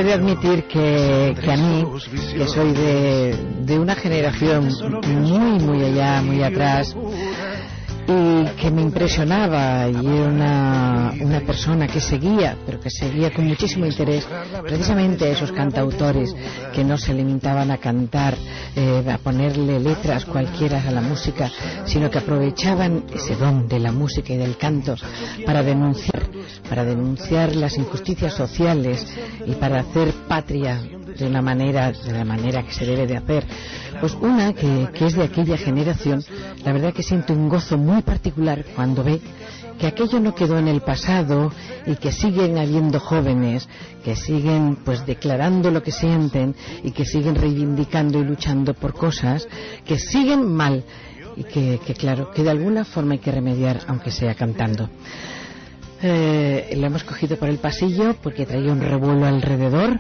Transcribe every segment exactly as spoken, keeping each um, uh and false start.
de admitir que, que a mí, que soy de, de una generación muy, muy allá, muy atrás, y que me impresionaba, y era una, una persona que seguía, pero que seguía con muchísimo interés precisamente a esos cantautores que no se limitaban a cantar, eh, a ponerle letras cualquiera a la música, sino que aprovechaban ese don de la música y del canto para denunciar, para denunciar las injusticias sociales y para hacer patria de una manera, de la manera que se debe de hacer. Pues una que, que es de aquella generación, la verdad que siente un gozo muy particular cuando ve que aquello no quedó en el pasado y que siguen habiendo jóvenes que siguen pues declarando lo que sienten y que siguen reivindicando y luchando por cosas que siguen mal y que, que claro, que de alguna forma hay que remediar, aunque sea cantando. Eh, lo hemos cogido por el pasillo porque traía un revuelo alrededor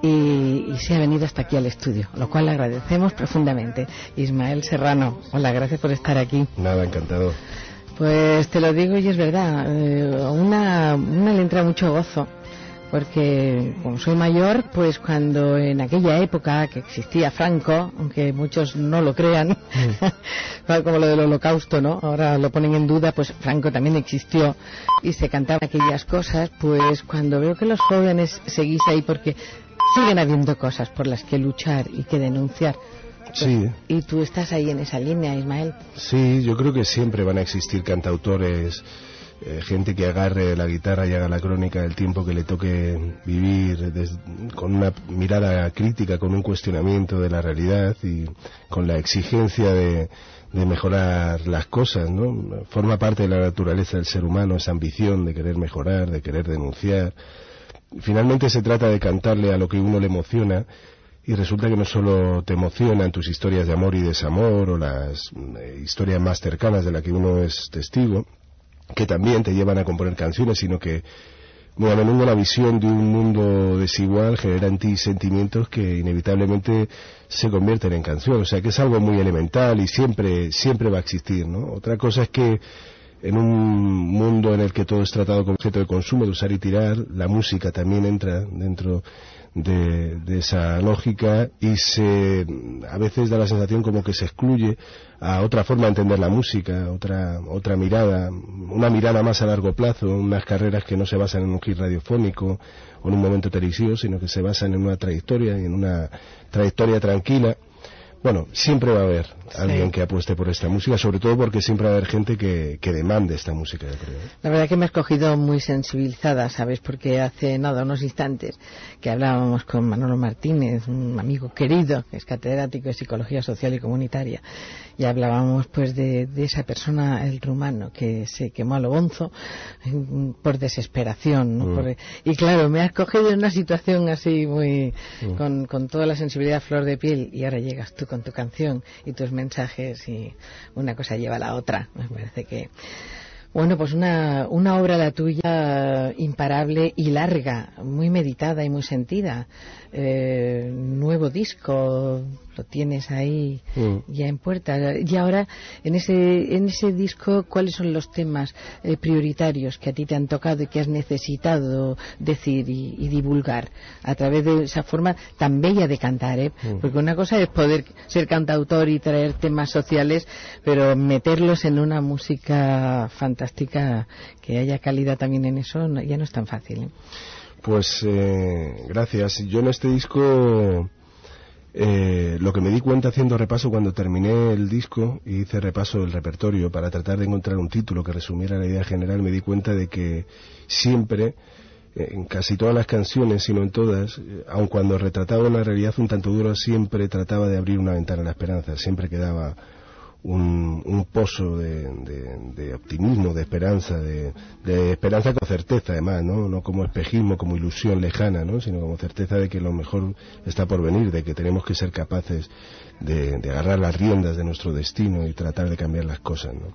y, y se ha venido hasta aquí al estudio, lo cual le agradecemos profundamente. Ismael Serrano, hola, gracias por estar aquí. Nada, encantado. Pues te lo digo y es verdad, eh, una, una le entra mucho gozo, porque como soy mayor, pues cuando en aquella época que existía Franco, aunque muchos no lo crean, mm. como lo del Holocausto, ¿no? Ahora lo ponen en duda, pues Franco también existió y se cantaban aquellas cosas, pues cuando veo que los jóvenes seguís ahí, porque siguen habiendo cosas por las que luchar y que denunciar. Pues, sí. Y tú estás ahí en esa línea, Ismael. Sí, yo creo que siempre van a existir cantautores, eh, gente que agarre la guitarra y haga la crónica del tiempo que le toque vivir des, con una mirada crítica, con un cuestionamiento de la realidad y con la exigencia de, de mejorar las cosas, ¿no? Forma parte de la naturaleza del ser humano esa ambición de querer mejorar, de querer denunciar. Finalmente se trata de cantarle a lo que uno le emociona. Y resulta que no solo te emocionan tus historias de amor y desamor o las eh, historias más cercanas de las que uno es testigo, que también te llevan a componer canciones, sino que muy a menudo la visión de un mundo desigual genera en ti sentimientos que inevitablemente se convierten en canciones. O sea que es algo muy elemental y siempre, siempre va a existir, ¿no? Otra cosa es que en un mundo en el que todo es tratado como objeto de consumo, de usar y tirar, la música también entra dentro De, de esa lógica y se a veces da la sensación como que se excluye a otra forma de entender la música, otra otra mirada, una mirada más a largo plazo, unas carreras que no se basan en un hit radiofónico o en un momento televisivo, sino que se basan en una trayectoria y en una trayectoria tranquila. Bueno, siempre va a haber alguien sí. que apueste por esta música, sobre todo porque siempre va a haber gente que, que demande esta música, yo creo. La verdad que me has cogido muy sensibilizada, ¿sabes? Porque hace nada, unos instantes, que hablábamos con Manolo Martínez, un amigo querido, que es catedrático de Psicología Social y Comunitaria, y hablábamos pues de, de esa persona, el rumano, que se quemó a lo bonzo por desesperación, ¿no? Mm. Por, y claro, me has cogido en una situación así muy, mm. con, con toda la sensibilidad a flor de piel, y ahora llegas tú con tu canción y tus mensajes y una cosa lleva a la otra. Me parece que bueno, pues una, una obra la tuya imparable y larga, muy meditada y muy sentida. Eh, nuevo disco, lo tienes ahí mm. ya en puerta. Y ahora, en ese, en ese disco, ¿cuáles son los temas eh, prioritarios que a ti te han tocado y que has necesitado decir y, y divulgar a través de esa forma tan bella de cantar, ¿eh? Mm. Porque una cosa es poder ser cantautor y traer temas sociales, pero meterlos en una música fantástica, que haya calidad también en eso, no, ya no es tan fácil, ¿eh? Pues eh, gracias. Yo en este disco eh, lo que me di cuenta haciendo repaso cuando terminé el disco y hice repaso del repertorio para tratar de encontrar un título que resumiera la idea general, me di cuenta de que siempre, eh, en casi todas las canciones, si no en todas, eh, aun cuando retrataba una realidad un tanto dura, siempre trataba de abrir una ventana a la esperanza, siempre quedaba Un, un pozo de, de, de optimismo, de esperanza, de, de esperanza con certeza además, ¿no? No como espejismo, como ilusión lejana, ¿no? Sino como certeza de que lo mejor está por venir, de que tenemos que ser capaces de, de agarrar las riendas de nuestro destino y tratar de cambiar las cosas, ¿no?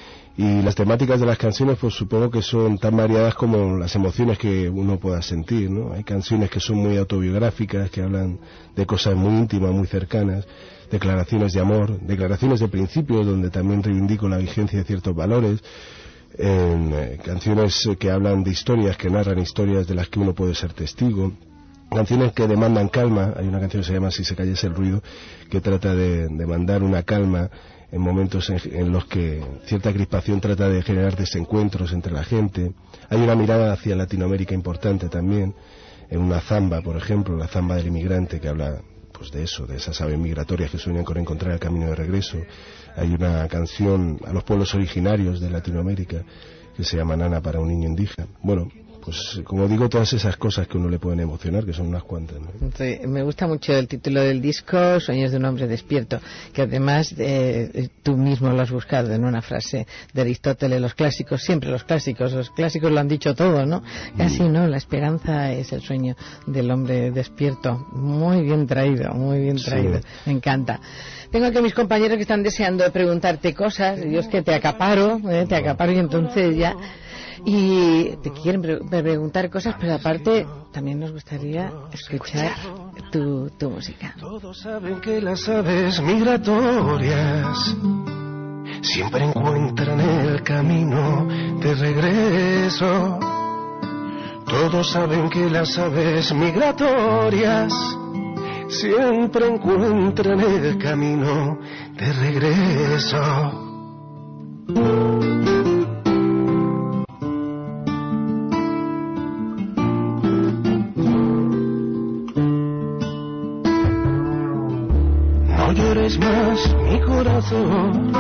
Y las temáticas de las canciones, pues supongo que son tan variadas como las emociones que uno pueda sentir, ¿no? Hay canciones que son muy autobiográficas, que hablan de cosas muy íntimas, muy cercanas, declaraciones de amor, declaraciones de principios donde también reivindico la vigencia de ciertos valores, eh, canciones que hablan de historias, que narran historias de las que uno puede ser testigo, canciones que demandan calma. Hay una canción que se llama Si se callase el ruido, que trata de, de mandar una calma en momentos en, en los que cierta crispación trata de generar desencuentros entre la gente. Hay una mirada hacia Latinoamérica importante también, en una zamba, por ejemplo, la zamba del inmigrante, que habla pues de eso, de esas aves migratorias que sueñan con encontrar el camino de regreso. Hay una canción a los pueblos originarios de Latinoamérica que se llama Nana para un niño indígena. Bueno, pues como digo, todas esas cosas que uno le pueden emocionar, que son unas cuantas, ¿no? Sí, me gusta mucho el título del disco, Sueños de un hombre despierto, que además eh, tú mismo lo has buscado en una frase de Aristóteles, los clásicos, siempre los clásicos, los clásicos lo han dicho todo, ¿no? Casi, ¿no? La esperanza es el sueño del hombre despierto. Muy bien traído, muy bien traído. Sí. Me encanta. Tengo aquí a mis compañeros que están deseando preguntarte cosas, y yo es que te acaparo, ¿eh? te acaparo y entonces ya... Y te quieren pre preguntar cosas, pero aparte también nos gustaría escuchar tu, tu música. Todos saben que las aves migratorias siempre encuentran el camino de regreso. Todos saben que las aves migratorias siempre encuentran el camino de regreso. No llores más, mi corazón,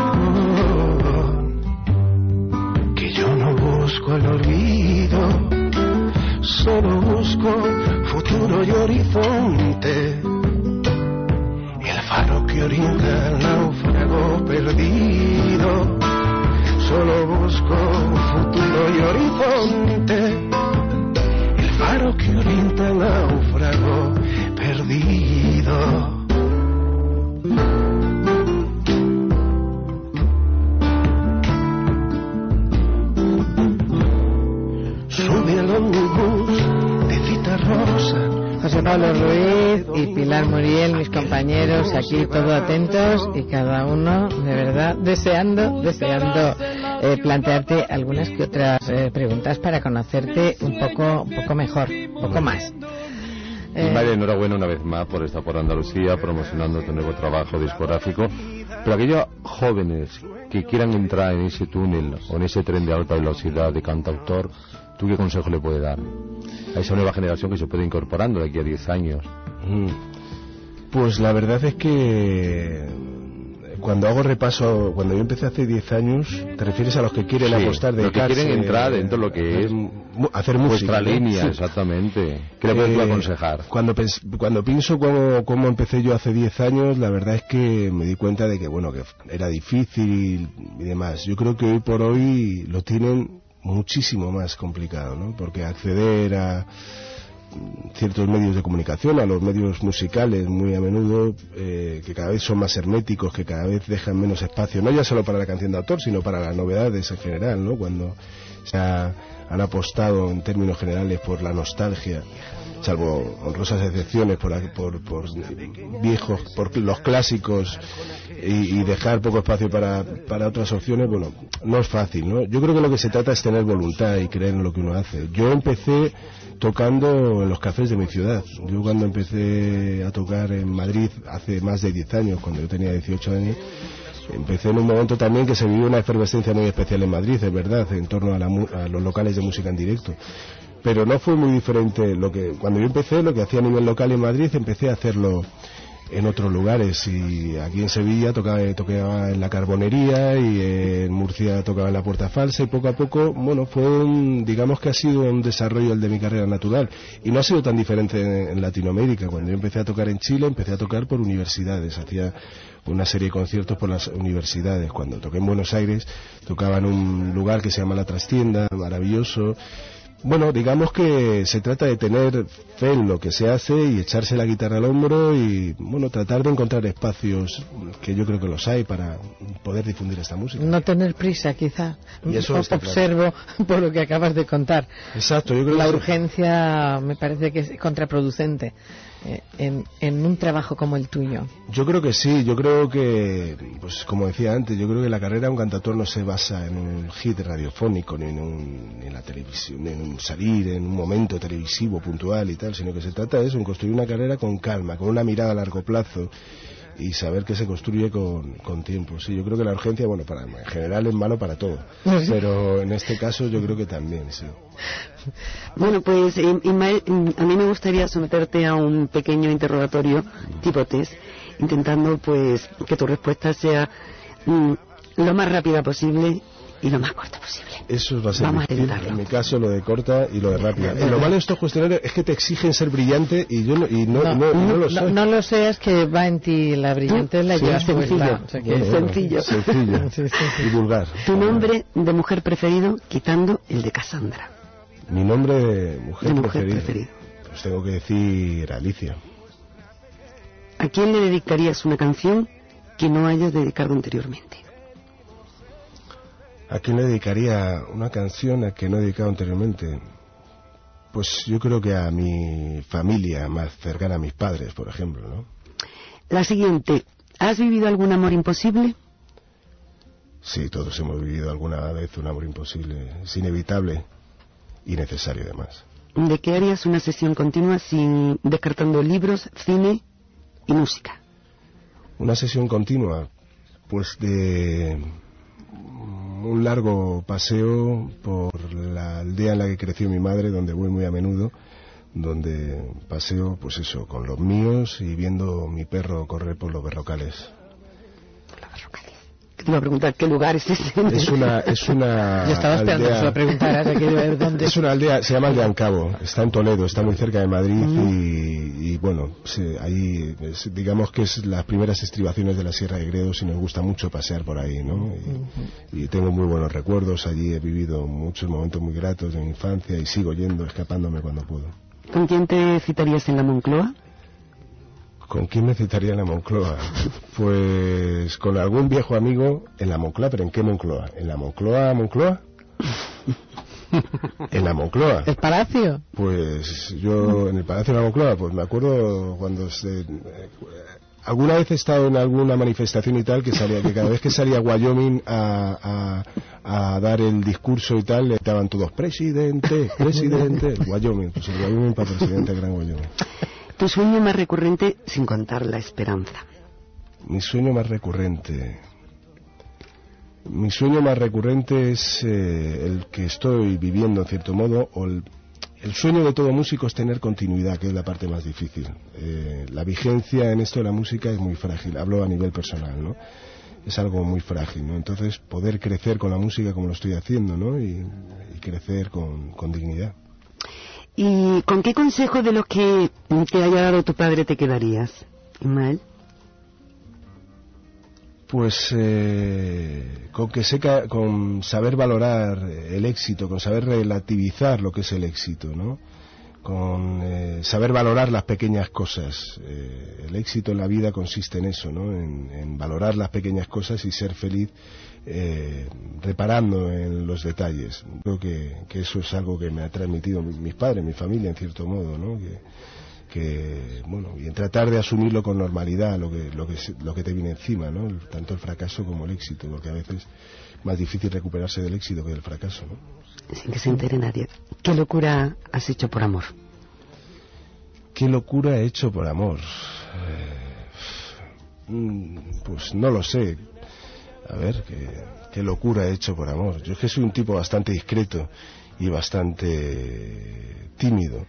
que yo no busco el olvido, solo busco futuro y horizonte, el faro que orienta al náufrago perdido. Solo busco futuro y horizonte, el faro que orienta al náufrago perdido. Sube al ómnibus de Cita Rosa. José Pablo Ruiz y Pilar Muriel, mis compañeros, aquí todos atentos y cada uno, de verdad, deseando, deseando eh, plantearte algunas que otras eh, preguntas para conocerte un poco, un poco mejor, un poco más. Eh... María, enhorabuena una vez más por estar por Andalucía promocionando tu nuevo trabajo discográfico. Pero aquellos jóvenes que quieran entrar en ese túnel o en ese tren de alta velocidad de cantautor, ¿tú qué consejo le puedes dar a esa nueva generación que se puede incorporando de aquí a diez años? Pues la verdad es que cuando hago repaso, cuando yo empecé hace diez años, te refieres a los que quieren sí, apostar de los que quieren entrar dentro de lo que es hacer música, vuestra ¿no? línea, Sí. exactamente. ¿Qué le puedes eh, aconsejar? Cuando, cuando pienso cómo, cómo empecé yo hace diez años, la verdad es que me di cuenta de que, bueno, que era difícil y demás. Yo creo que hoy por hoy lo tienen muchísimo más complicado, ¿no? Porque acceder a ciertos medios de comunicación, a los medios musicales muy a menudo, eh, que cada vez son más herméticos, que cada vez dejan menos espacio, no ya solo para la canción de autor, sino para las novedades en general, ¿no? Cuando se ha, han apostado en términos generales por la nostalgia, salvo honrosas excepciones por, por, por viejos, por los clásicos y, y dejar poco espacio para, para otras opciones, bueno, no es fácil, ¿no? Yo creo que lo que se trata es tener voluntad y creer en lo que uno hace. Yo empecé tocando en los cafés de mi ciudad. Yo cuando empecé a tocar en Madrid hace más de diez años, cuando yo tenía dieciocho años, empecé en un momento también que se vivió una efervescencia muy especial en Madrid, es verdad, en torno a, la, a los locales de música en directo. Pero no fue muy diferente lo que cuando yo empecé, lo que hacía a nivel local en Madrid, empecé a hacerlo en otros lugares. Y aquí en Sevilla tocaba, tocaba en la Carbonería, y en Murcia tocaba en la Puerta Falsa, y poco a poco, bueno, fue un, digamos que ha sido un desarrollo el de mi carrera natural, y no ha sido tan diferente en, en Latinoamérica. Cuando yo empecé a tocar en Chile, empecé a tocar por universidades, hacía una serie de conciertos por las universidades. Cuando toqué en Buenos Aires, tocaba en un lugar que se llama La Trastienda, maravilloso. Bueno, digamos que se trata de tener fe en lo que se hace y echarse la guitarra al hombro y, bueno, tratar de encontrar espacios, que yo creo que los hay, para poder difundir esta música. No tener prisa, quizá. Y eso está observo claro. por lo que acabas de contar. Exacto, yo creo la que urgencia me parece que es contraproducente eh, en, en un trabajo como el tuyo. Yo creo que sí, yo creo que, pues como decía antes, yo creo que la carrera de un cantautor no se basa en un hit radiofónico, ni en, un, ni en la televisión, ni en un salir en un momento televisivo puntual y tal, sino que se trata de eso, en construir una carrera con calma, con una mirada a largo plazo y saber que se construye con, con tiempo. Sí, yo creo que la urgencia, bueno, para, en general es malo para todo, pero en este caso yo creo que también, sí. Bueno, pues Ismael, a mí me gustaría someterte a un pequeño interrogatorio tipo test, intentando pues que tu respuesta sea mm, lo más rápida posible y lo más corta posible. Eso va a ser Vamos difícil, a en mi caso lo de corta y lo de rápida. Y lo malo de estos cuestionarios es que te exigen ser brillante y yo no, y no, no, no, no, no lo sé. No, no lo sé, es que va en ti la brillante, la sí, llevas sencillo, puesta. O sea que bueno, es bueno, sencillo. sencillo Sí, sí, sí. y vulgar. Tu nombre de mujer preferido, quitando el de Cassandra. Mi nombre de mujer, De mujer preferido. preferido. Pues tengo que decir Alicia. ¿A quién le dedicarías una canción que no hayas dedicado anteriormente? ¿A quién le dedicaría una canción a que no he dedicado anteriormente? Pues yo creo que a mi familia más cercana, a mis padres, por ejemplo, ¿no? La siguiente, ¿has vivido algún amor imposible? Sí, todos hemos vivido alguna vez un amor imposible. Es inevitable y necesario, además. ¿De qué harías una sesión continua sin descartando libros, cine y música? Una sesión continua, pues de un largo paseo por la aldea en la que creció mi madre, donde voy muy a menudo, donde paseo, pues eso, con los míos y viendo mi perro correr por los berrocales. Por los berrocales. Te iba a preguntar qué lugar es ese. Es una, es una Yo estaba esperando aldea, que se lo preguntaras, hay que ver dónde. Es una aldea, se llama Aldeancabo, está en Toledo, está muy cerca de Madrid y, y bueno, sí, ahí es, digamos que es las primeras estribaciones de la Sierra de Gredos y nos gusta mucho pasear por ahí, ¿no? Y, y tengo muy buenos recuerdos, allí he vivido muchos momentos muy gratos de mi infancia y sigo yendo, escapándome cuando puedo. ¿Con quién te citarías en la Moncloa? ¿Con quién me citaría en la Moncloa? Pues con algún viejo amigo en la Moncloa, pero ¿en qué Moncloa? ¿En la Moncloa, Moncloa? ¿En la Moncloa? ¿El Palacio? Pues yo en el Palacio de la Moncloa, pues me acuerdo cuando se, eh, alguna vez he estado en alguna manifestación y tal, que salía, que cada vez que salía Wyoming a, a, a dar el discurso y tal, le estaban todos presidente, presidente, el Wyoming, pues el Wyoming para presidente, el gran Wyoming. Tu sueño más recurrente sin contar la esperanza. Mi sueño más recurrente. Mi sueño más recurrente es eh, el que estoy viviendo en cierto modo, o el, el sueño de todo músico es tener continuidad, que es la parte más difícil. Eh, la vigencia en esto de la música es muy frágil, hablo a nivel personal, ¿no? Es algo muy frágil, ¿no? Entonces poder crecer con la música como lo estoy haciendo, ¿no? Y, y crecer con, con dignidad. ¿Y con qué consejo de los que te haya dado tu padre te quedarías, Ismael? Pues eh, con que seca, con saber valorar el éxito, con saber relativizar lo que es el éxito, ¿no? Con eh, saber valorar las pequeñas cosas. Eh, el éxito en la vida consiste en eso, ¿no? En, en valorar las pequeñas cosas y ser feliz eh, reparando en los detalles. Creo que, que eso es algo que me ha transmitido mis padres, mi familia, en cierto modo, ¿no? Que, que bueno, y en tratar de asumirlo con normalidad lo que lo que lo que te viene encima, ¿no? Tanto el fracaso como el éxito, porque a veces es más difícil recuperarse del éxito que del fracaso, ¿no? Sin que se entere nadie. ¿Qué locura has hecho por amor? ¿Qué locura he hecho por amor? Eh, pues no lo sé. A ver, ¿qué, qué locura he hecho por amor? Yo es que soy un tipo bastante discreto y bastante tímido.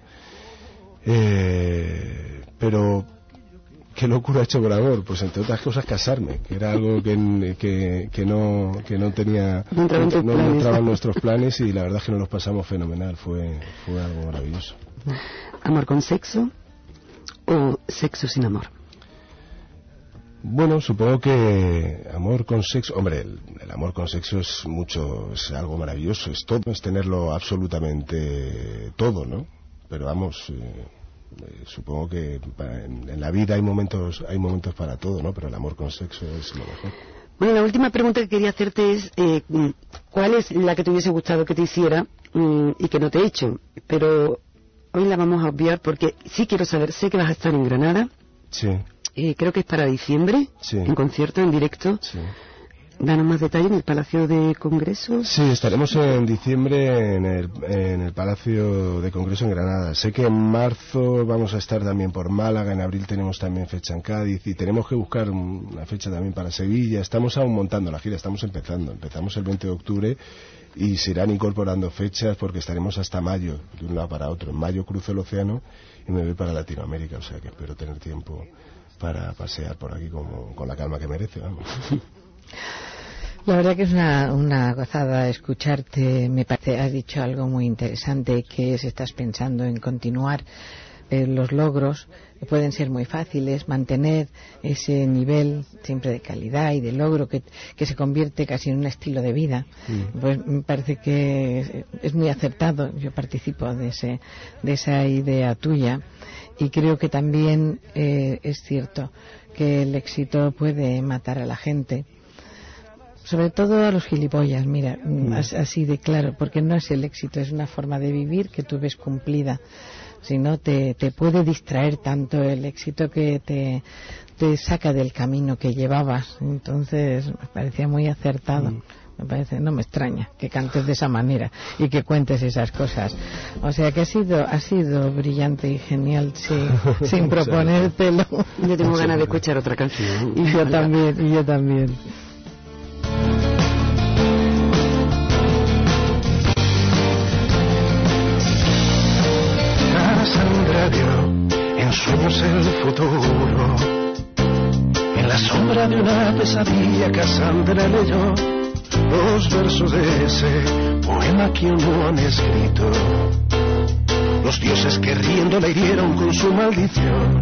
Eh, pero ¿qué locura he hecho por amor? Pues entre otras cosas casarme, que era algo que, que, que no que no tenía no entraba en, no, no entraba en nuestros planes y la verdad es que nos los pasamos fenomenal, fue fue algo maravilloso. ¿Amor con sexo o sexo sin amor? Bueno, supongo que amor con sexo, hombre, el, el amor con sexo es mucho, es algo maravilloso, es todo, es tenerlo absolutamente todo, ¿no? Pero vamos, eh, eh, supongo que en, en la vida hay momentos hay momentos para todo, ¿no? Pero el amor con sexo es lo mejor. Bueno, la última pregunta que quería hacerte es, eh, ¿cuál es la que te hubiese gustado que te hiciera um, y que no te he hecho? Pero hoy la vamos a obviar porque sí quiero saber, sé que vas a estar en Granada. Sí. Eh, creo que es para diciembre, sí. en concierto, en directo. Sí. Danos más detalle en el Palacio de Congresos. Sí, estaremos en diciembre en el, en el Palacio de Congreso en Granada. Sé que en marzo vamos a estar también por Málaga, en abril tenemos también fecha en Cádiz y tenemos que buscar una fecha también para Sevilla. Estamos aún montando la gira, estamos empezando. Empezamos el veinte de octubre y se irán incorporando fechas porque estaremos hasta mayo, de un lado para otro. En mayo cruzo el océano y me voy para Latinoamérica, o sea que espero tener tiempo para pasear por aquí como, con la calma que merece, vamos. La verdad que es una, una gozada escucharte. Me parece, has dicho algo muy interesante, que es, estás pensando en continuar. Eh, los logros pueden ser muy fáciles, mantener ese nivel siempre de calidad y de logro que, que se convierte casi en un estilo de vida. Mm. Pues me parece que es, es muy acertado. Yo participo de, ese, de esa idea tuya y creo que también eh, es cierto que el éxito puede matar a la gente. Sobre todo a los gilipollas, mira, mm. así de claro, porque no es el éxito, es una forma de vivir que tú ves cumplida. Si no, te, te puede distraer tanto el éxito que te, te saca del camino que llevabas. Entonces, me parecía muy acertado. Mm. Me parece, no me extraña que cantes de esa manera y que cuentes esas cosas. O sea que ha sido, ha sido brillante y genial, sí, sin proponértelo. Yo tengo ganas de escuchar otra canción. Y yo también, y yo también. En sueños el futuro, en la sombra de una pesadilla Cassandra leyó los versos de ese poema que aún no han escrito. Los dioses que riendo la hirieron con su maldición.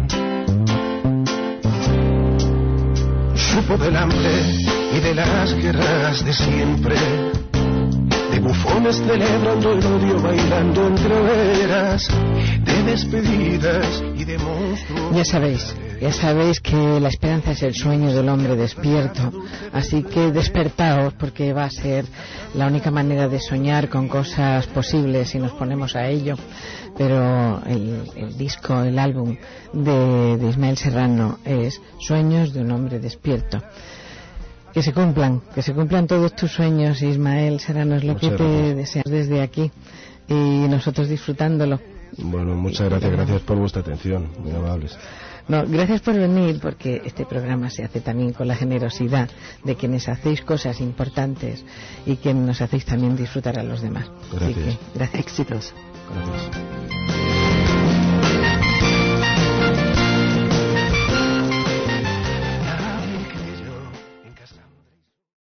Supo del hambre y de las guerras de siempre, de bufones celebrando el odio, bailando entre veras, de despedidas y de monstruos. Ya sabéis, ya sabéis que la esperanza es el sueño del hombre despierto, así que despertaos, porque va a ser la única manera de soñar con cosas posibles si nos ponemos a ello. Pero el, el disco, el álbum de, de Ismael Serrano es Sueños de un hombre despierto. Que se cumplan, que se cumplan todos tus sueños, Ismael Serrano, es lo muchas que te gracias. Deseamos desde aquí y nosotros disfrutándolo. Bueno, muchas gracias, gracias por vuestra atención, muy amables. No, gracias por venir, porque este programa se hace también con la generosidad de quienes hacéis cosas importantes y que nos hacéis también disfrutar a los demás. Gracias. Así que, gracias. Éxitos. Gracias.